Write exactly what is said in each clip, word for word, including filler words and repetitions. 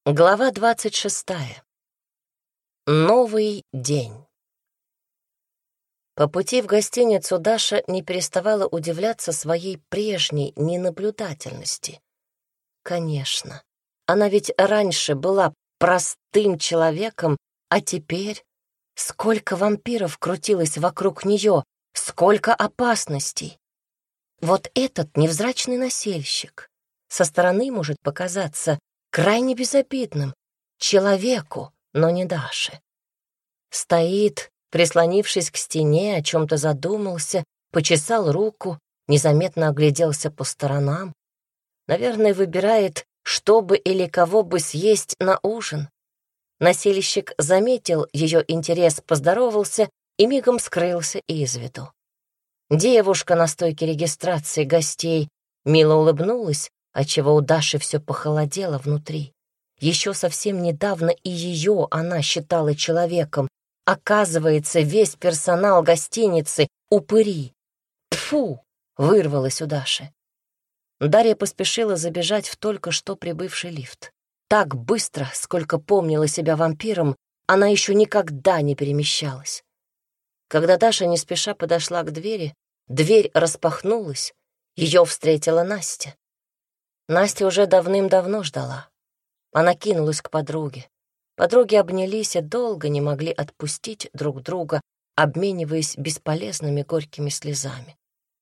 Глава двадцать шестая. Новый день. По пути в гостиницу Даша не переставала удивляться своей прежней ненаблюдательности. Конечно, она ведь раньше была простым человеком, а теперь сколько вампиров крутилось вокруг нее, сколько опасностей. Вот этот невзрачный насельщик со стороны может показаться крайне безобидным, человеку, но не Даше. Стоит, прислонившись к стене, о чем-то задумался, почесал руку, незаметно огляделся по сторонам. Наверное, выбирает, что бы или кого бы съесть на ужин. Насильщик заметил ее интерес, поздоровался и мигом скрылся из виду. Девушка на стойке регистрации гостей мило улыбнулась, отчего у Даши все похолодело внутри. Еще совсем недавно и ее она считала человеком. Оказывается, весь персонал гостиницы — упыри. Тьфу! Вырвалось у Даши. Дарья поспешила забежать в только что прибывший лифт. Так быстро, сколько помнила себя вампиром, она еще никогда не перемещалась. Когда Даша не спеша подошла к двери, дверь распахнулась, ее встретила Настя. Настя уже давным-давно ждала. Она кинулась к подруге. Подруги обнялись и долго не могли отпустить друг друга, обмениваясь бесполезными горькими слезами.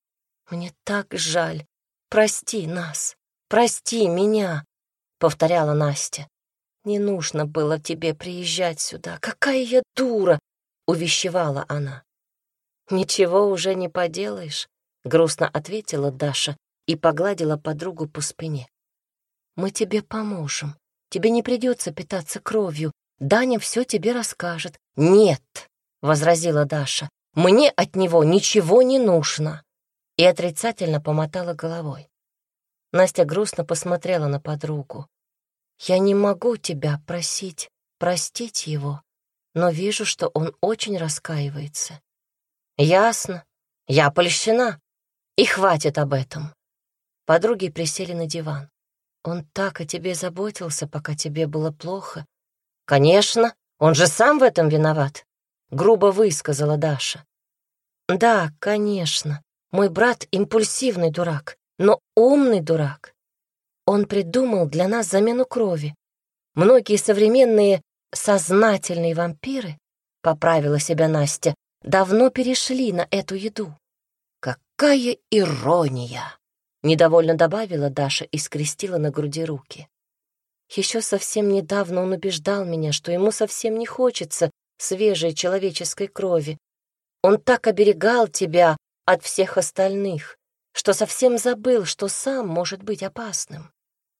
«Мне так жаль. Прости нас. Прости меня», — повторяла Настя. «Не нужно было тебе приезжать сюда. Какая я дура!» — увещевала она. «Ничего уже не поделаешь», — грустно ответила Даша и погладила подругу по спине. «Мы тебе поможем. Тебе не придется питаться кровью. Даня все тебе расскажет». «Нет», — возразила Даша, — «мне от него ничего не нужно». И отрицательно помотала головой. Настя грустно посмотрела на подругу. «Я не могу тебя просить простить его, но вижу, что он очень раскаивается». «Ясно. Я польщена. И хватит об этом». Подруги присели на диван. «Он так о тебе заботился, пока тебе было плохо». «Конечно, он же сам в этом виноват», — грубо высказала Даша. «Да, конечно, мой брат импульсивный дурак, но умный дурак. Он придумал для нас замену крови. Многие современные сознательные вампиры, — поправила себя Настя, — давно перешли на эту еду». «Какая ирония!» — недовольно добавила Даша и скрестила на груди руки. «Еще совсем недавно он убеждал меня, что ему совсем не хочется свежей человеческой крови. Он так оберегал тебя от всех остальных, что совсем забыл, что сам может быть опасным».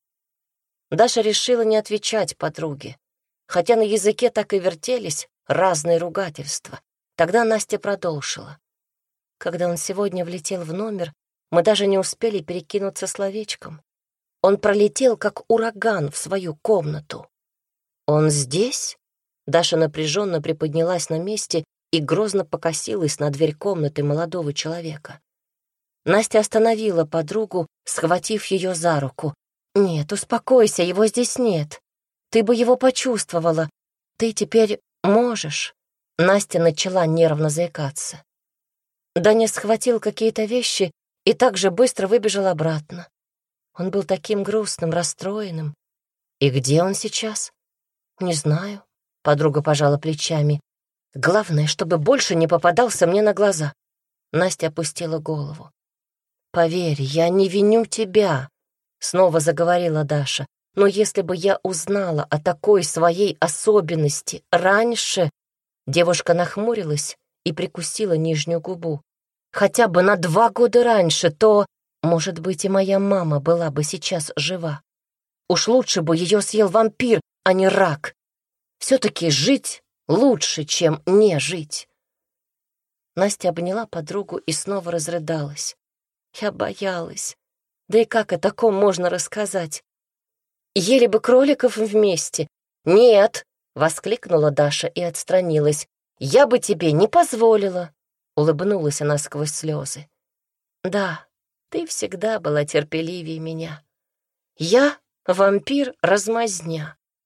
Даша решила не отвечать подруге, хотя на языке так и вертелись разные ругательства. Тогда Настя продолжила. «Когда он сегодня влетел в номер, мы даже не успели перекинуться словечком. Он пролетел, как ураган, в свою комнату». «Он здесь?» Даша напряженно приподнялась на месте и грозно покосилась на дверь комнаты молодого человека. Настя остановила подругу, схватив ее за руку. «Нет, успокойся, его здесь нет. Ты бы его почувствовала. Ты теперь можешь». Настя начала нервно заикаться. Даня схватил какие-то вещи и так же быстро выбежал обратно. Он был таким грустным, расстроенным. «И где он сейчас?» «Не знаю», — подруга пожала плечами. «Главное, чтобы больше не попадался мне на глаза». Настя опустила голову. «Поверь, я не виню тебя», — снова заговорила Даша. «Но если бы я узнала о такой своей особенности раньше...» Девушка нахмурилась и прикусила нижнюю губу. «Хотя бы на два года раньше, то, может быть, и моя мама была бы сейчас жива. Уж лучше бы ее съел вампир, а не рак. Все-таки жить лучше, чем не жить». Настя обняла подругу и снова разрыдалась. «Я боялась. Да и как о таком можно рассказать? Ели бы кроликов вместе». «Нет!» — воскликнула Даша и отстранилась. «Я бы тебе не позволила», — улыбнулась она сквозь слезы. «Да, ты всегда была терпеливее меня. Я — вампир-размазня.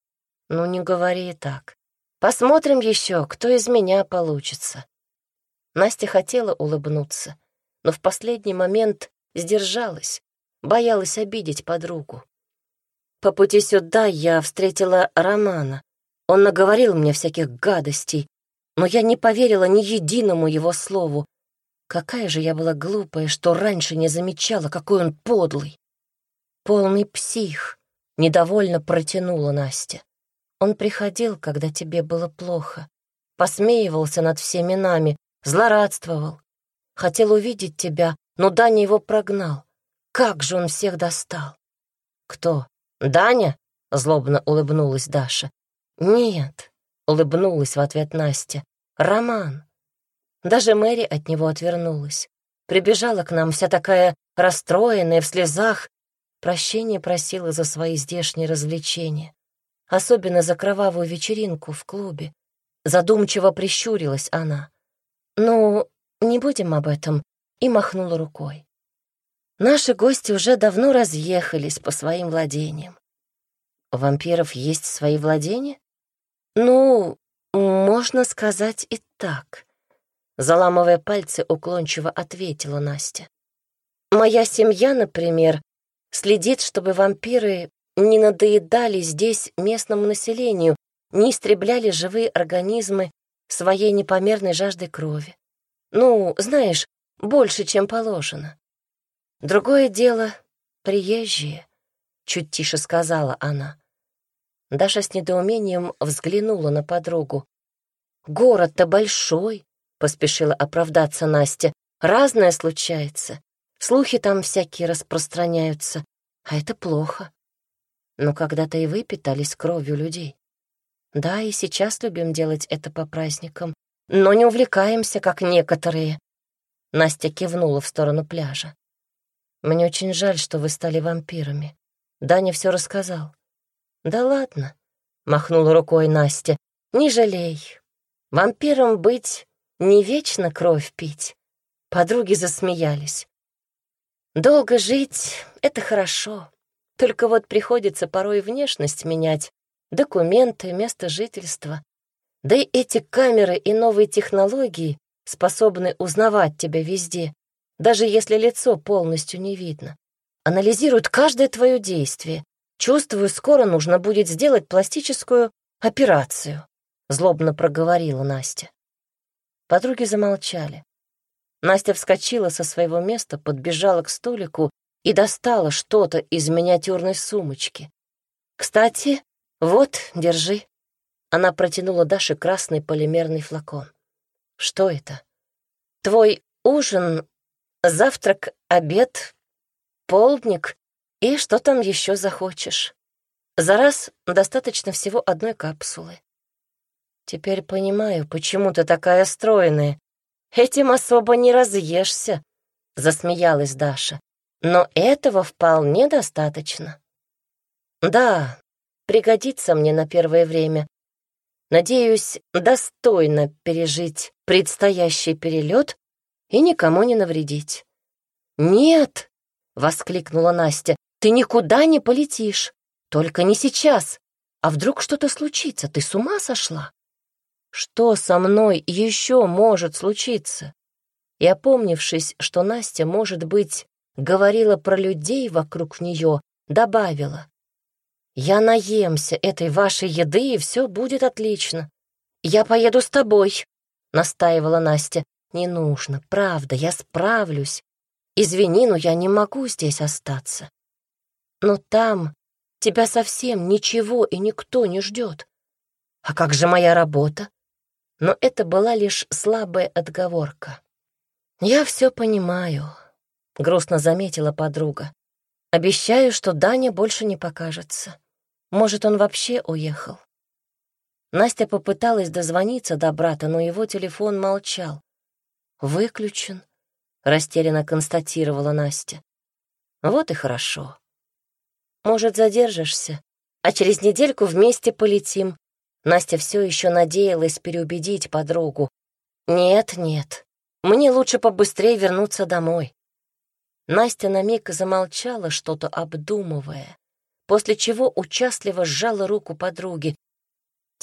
Ну, не говори так. Посмотрим еще, кто из меня получится. Настя хотела улыбнуться, но в последний момент сдержалась, боялась обидеть подругу. По пути сюда я встретила Романа. Он наговорил мне всяких гадостей, но я не поверила ни единому его слову. Какая же я была глупая, что раньше не замечала, какой он подлый. Полный псих, недовольно протянула Настя. Он приходил, когда тебе было плохо, посмеивался над всеми нами, злорадствовал. Хотел увидеть тебя, но Даня его прогнал. Как же он всех достал. Кто? Даня? Злобно улыбнулась Даша. Нет, улыбнулась в ответ Настя. Роман. Даже Мэри от него отвернулась. Прибежала к нам вся такая расстроенная, в слезах. Прощения просила за свои здешние развлечения. Особенно за кровавую вечеринку в клубе. Задумчиво прищурилась она. «Ну, не будем об этом», и махнула рукой. Наши гости уже давно разъехались по своим владениям. У вампиров есть свои владения? Ну, можно сказать и так. Заламывая пальцы, уклончиво ответила Настя. Моя семья, например, следит, чтобы вампиры не надоедали здесь местному населению, не истребляли живые организмы своей непомерной жаждой крови. Ну, знаешь, больше, чем положено. Другое дело — приезжие, — чуть тише сказала она. Даша с недоумением взглянула на подругу. «Город-то большой», — поспешила оправдаться Настя. «Разное случается. Слухи там всякие распространяются, а это плохо. Но когда-то и вы питались кровью людей. Да, и сейчас любим делать это по праздникам, но не увлекаемся, как некоторые». Настя кивнула в сторону пляжа. «Мне очень жаль, что вы стали вампирами. Даня все рассказал». «Да ладно», — махнула рукой Настя, — «не жалей. Вампиром быть не вечно кровь пить». Подруги засмеялись. «Долго жить — это хорошо. Только вот приходится порой внешность менять, документы, место жительства. Да и эти камеры и новые технологии способны узнавать тебя везде, даже если лицо полностью не видно. Анализируют каждое твое действие. Чувствую, скоро нужно будет сделать пластическую операцию», — злобно проговорила Настя. Подруги замолчали. Настя вскочила со своего места, подбежала к столику и достала что-то из миниатюрной сумочки. «Кстати, вот, держи». Она протянула Даше красный полимерный флакон. «Что это?» «Твой ужин, завтрак, обед, полдник и что там еще захочешь. За раз достаточно всего одной капсулы». «Теперь понимаю, почему ты такая стройная. Этим особо не разъешься», — засмеялась Даша. «Но этого вполне достаточно». «Да, пригодится мне на первое время. Надеюсь, достойно пережить предстоящий перелет и никому не навредить». «Нет!» — воскликнула Настя. «Ты никуда не полетишь. Только не сейчас. А вдруг что-то случится? Ты с ума сошла?» «Что со мной еще может случиться?» И, опомнившись, что Настя, может быть, говорила про людей вокруг нее, добавила: «Я наемся этой вашей еды, и все будет отлично. Я поеду с тобой», — настаивала Настя. «Не нужно, правда, я справлюсь. Извини, но я не могу здесь остаться. Но там тебя совсем ничего и никто не ждет. А как же моя работа?» Но это была лишь слабая отговорка. «Я все понимаю», — грустно заметила подруга. «Обещаю, что Даня больше не покажется. Может, он вообще уехал». Настя попыталась дозвониться до брата, но его телефон молчал. «Выключен», — растерянно констатировала Настя. «Вот и хорошо. Может, задержишься, а через недельку вместе полетим». Настя все еще надеялась переубедить подругу. «Нет, нет, мне лучше побыстрее вернуться домой». Настя на миг замолчала, что-то обдумывая, после чего участливо сжала руку подруги.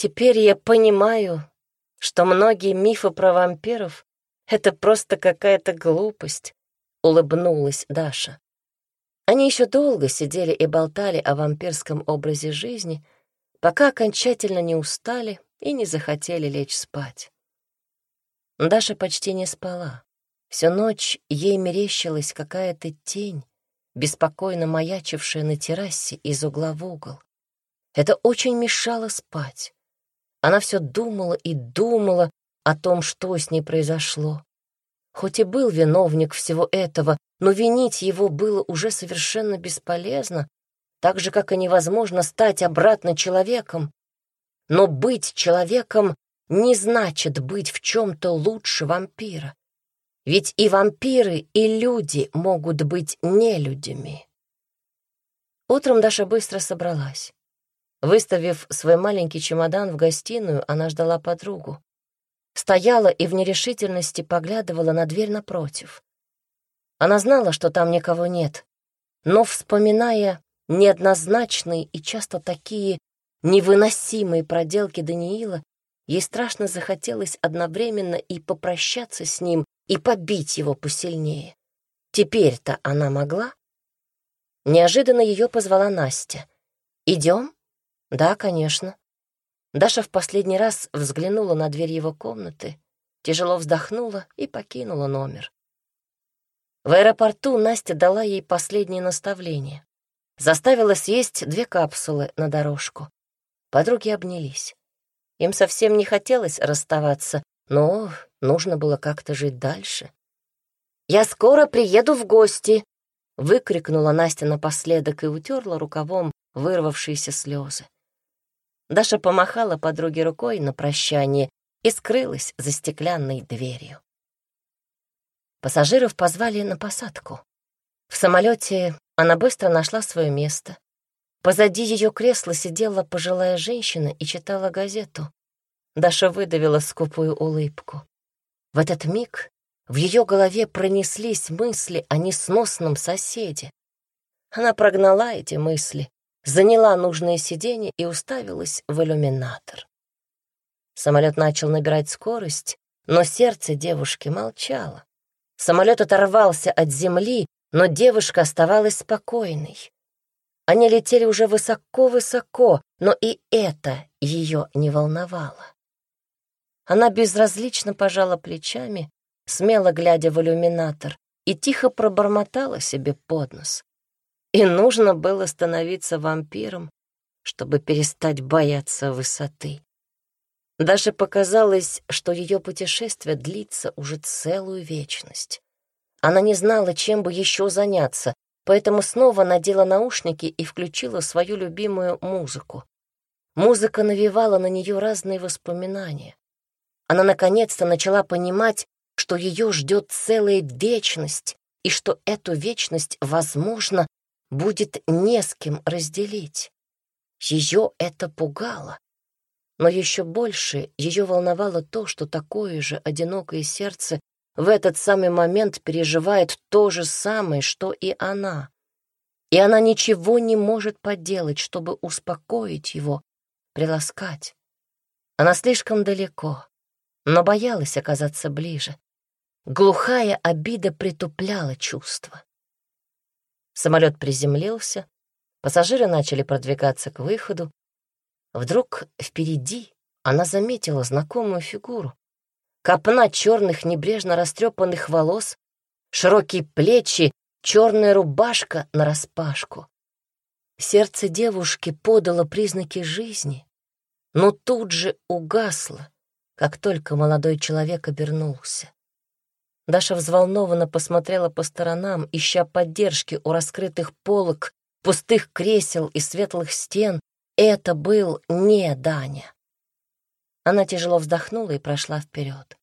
Теперь я понимаю, что многие мифы про вампиров — это просто какая-то глупость», — улыбнулась Даша. Они еще долго сидели и болтали о вампирском образе жизни, пока окончательно не устали и не захотели лечь спать. Даша почти не спала. Всю ночь ей мерещилась какая-то тень, беспокойно маячившая на террасе из угла в угол. Это очень мешало спать. Она все думала и думала о том, что с ней произошло. Хоть и был виновник всего этого, но винить его было уже совершенно бесполезно, так же, как и невозможно стать обратно человеком. Но быть человеком не значит быть в чем-то лучше вампира. Ведь и вампиры, и люди могут быть нелюдями. Утром Даша быстро собралась. Выставив свой маленький чемодан в гостиную, она ждала подругу. Стояла и в нерешительности поглядывала на дверь напротив. Она знала, что там никого нет, но, вспоминая неоднозначные и часто такие невыносимые проделки Даниила, ей страшно захотелось одновременно и попрощаться с ним, и побить его посильнее. Теперь-то она могла. Неожиданно ее позвала Настя. «Идем?» «Да, конечно». Даша в последний раз взглянула на дверь его комнаты, тяжело вздохнула и покинула номер. В аэропорту Настя дала ей последнее наставление. Заставила съесть две капсулы на дорожку. Подруги обнялись. Им совсем не хотелось расставаться, но нужно было как-то жить дальше. «Я скоро приеду в гости!» — выкрикнула Настя напоследок и утерла рукавом вырвавшиеся слезы. Даша помахала подруге рукой на прощание и скрылась за стеклянной дверью. Пассажиров позвали на посадку. В самолете она быстро нашла свое место. Позади ее кресла сидела пожилая женщина и читала газету. Даша выдавила скупую улыбку. В этот миг в ее голове пронеслись мысли о несносном соседе. Она прогнала эти мысли, заняла нужное сиденье и уставилась в иллюминатор. Самолет начал набирать скорость, но сердце девушки молчало. Самолет оторвался от земли, но девушка оставалась спокойной. Они летели уже высоко-высоко, но и это ее не волновало. Она безразлично пожала плечами, смело глядя в иллюминатор, и тихо пробормотала себе под нос. И нужно было становиться вампиром, чтобы перестать бояться высоты. Даже показалось, что ее путешествие длится уже целую вечность. Она не знала, чем бы еще заняться, поэтому снова надела наушники и включила свою любимую музыку. Музыка навевала на нее разные воспоминания. Она наконец-то начала понимать, что ее ждет целая вечность, и что эту вечность, возможно, будет не с кем разделить. Ее это пугало. Но еще больше ее волновало то, что такое же одинокое сердце в этот самый момент переживает то же самое, что и она. И она ничего не может поделать, чтобы успокоить его, приласкать. Она слишком далеко, но боялась оказаться ближе. Глухая обида притупляла чувства. Самолет приземлился, пассажиры начали продвигаться к выходу. Вдруг впереди она заметила знакомую фигуру. Копна черных небрежно растрепанных волос, широкие плечи, черная рубашка нараспашку. Сердце девушки подало признаки жизни, но тут же угасло, как только молодой человек обернулся. Даша взволнованно посмотрела по сторонам, ища поддержки у раскрытых полок, пустых кресел и светлых стен. Это был не Даня. Она тяжело вздохнула и прошла вперед.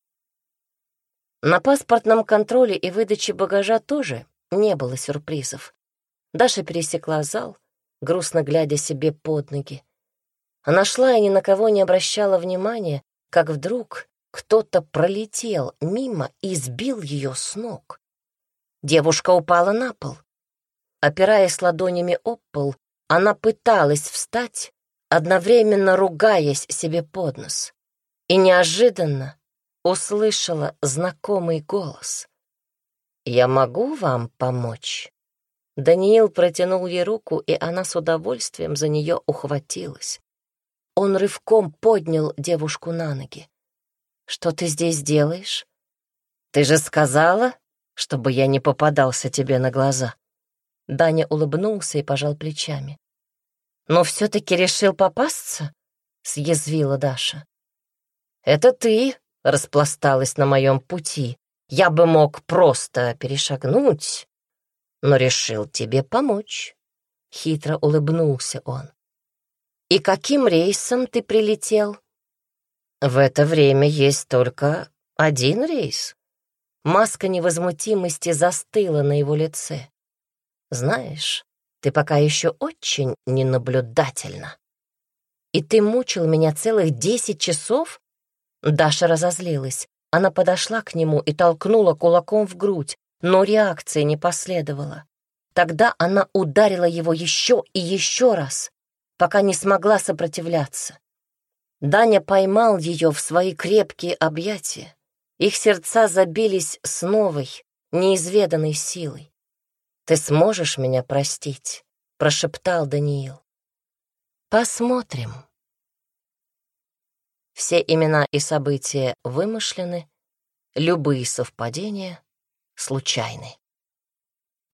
На паспортном контроле и выдаче багажа тоже не было сюрпризов. Даша пересекла зал, грустно глядя себе под ноги. Она шла и ни на кого не обращала внимания, как вдруг кто-то пролетел мимо и сбил ее с ног. Девушка упала на пол. Опираясь ладонями об пол, она пыталась встать, одновременно ругаясь себе под нос, и неожиданно услышала знакомый голос. «Я могу вам помочь?» Даниил протянул ей руку, и она с удовольствием за нее ухватилась. Он рывком поднял девушку на ноги. «Что ты здесь делаешь? Ты же сказала, чтобы я не попадался тебе на глаза». Даня улыбнулся и пожал плечами. «Но все-таки решил попасться?» — съязвила Даша. «Это ты распласталась на моем пути. Я бы мог просто перешагнуть, но решил тебе помочь». Хитро улыбнулся он. «И каким рейсом ты прилетел?» «В это время есть только один рейс». Маска невозмутимости застыла на его лице. «Знаешь, ты пока еще очень ненаблюдательна. И ты мучил меня целых десять часов?» Даша разозлилась. Она подошла к нему и толкнула кулаком в грудь, но реакции не последовало. Тогда она ударила его еще и еще раз, пока не смогла сопротивляться. Даня поймал ее в свои крепкие объятия. Их сердца забились с новой, неизведанной силой. «Ты сможешь меня простить?» — прошептал Даниил. «Посмотрим». Все имена и события вымышлены, любые совпадения случайны.